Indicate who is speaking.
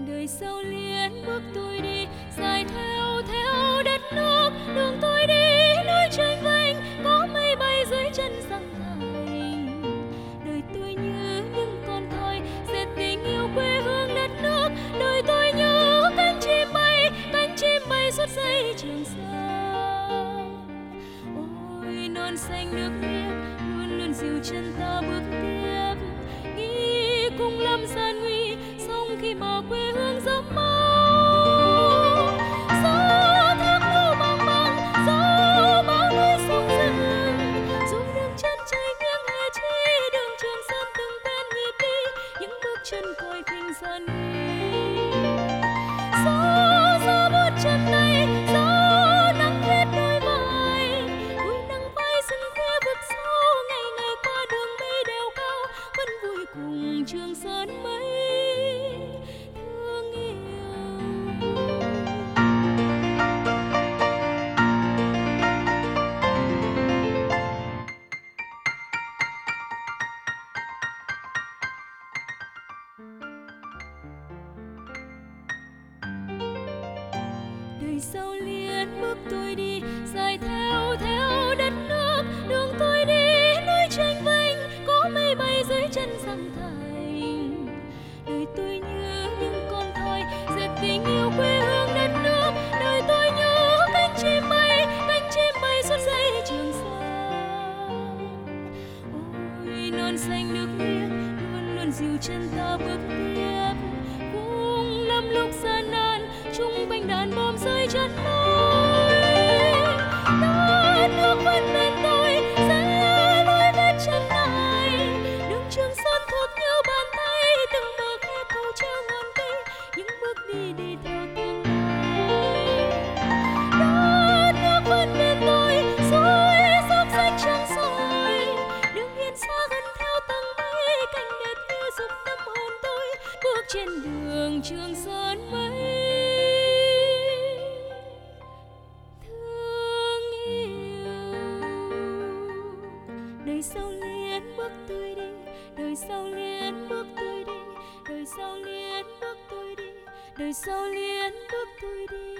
Speaker 1: Đời sau liên bước tôi đi, dài theo theo đất nước. Đường tôi đi núi tranh vênh, có mây bay dưới chân răng thành. Đời tôi như những con thoi dệt tình yêu quê hương đất nước. Đời tôi như cánh chim bay suốt dây trường sa. Ôi non xanh nước biếc luôn luôn dìu chân ta bước tiếp, nghĩ cùng lắm gian nguy song khi mà quê hương giấc mơ. Gió thác lưu băng băng, gió bão núi xuống rừng, dù đường chân trời nghiêng hè chi, đường Trường Sơn từng quen nhịp đi, những bước chân còi khinh gian nguy. Gió buốt chân tay, gió nắng hết đôi vai, vui nắng vai rừng khuya vực sâu, ngày ngày qua đường mây đèo cao, vẫn vui cùng Trường Sơn mây thương yêu. Đời sau liên bước tôi đi, dài theo theo đất nước. Đường tôi đi núi tranh vênh, có mây bay dưới chân răng thành. Đời tôi như những con thoi dệt tình yêu quê hương đất nước. Đời tôi như cánh chim bay suốt dây trường sa. Ôi non xanh nước biếc luôn luôn dìu chân ta bước tiếp, cùng lắm lúc gian nan chung quanh đàn bom rơi chân lối. Đất nước vẫn bên tôi sẽ lối vết chân này, đường Trường Sơn thuộc như bàn tay, từng bờ khe cầu treo ngọn cây, những bước đi theo tương lai. Đất nước vẫn bên tôi suối dốc rách trắng soi, đường hiên xa gần theo tầng mây, cảnh đẹp như dục tâm hồn tôi bước trên đường Trường Sơn mây. Đời sau liên bước tôi đi, đời sau liên bước tôi đi, đời sau liên bước tôi đi, đời sau liên bước tôi đi.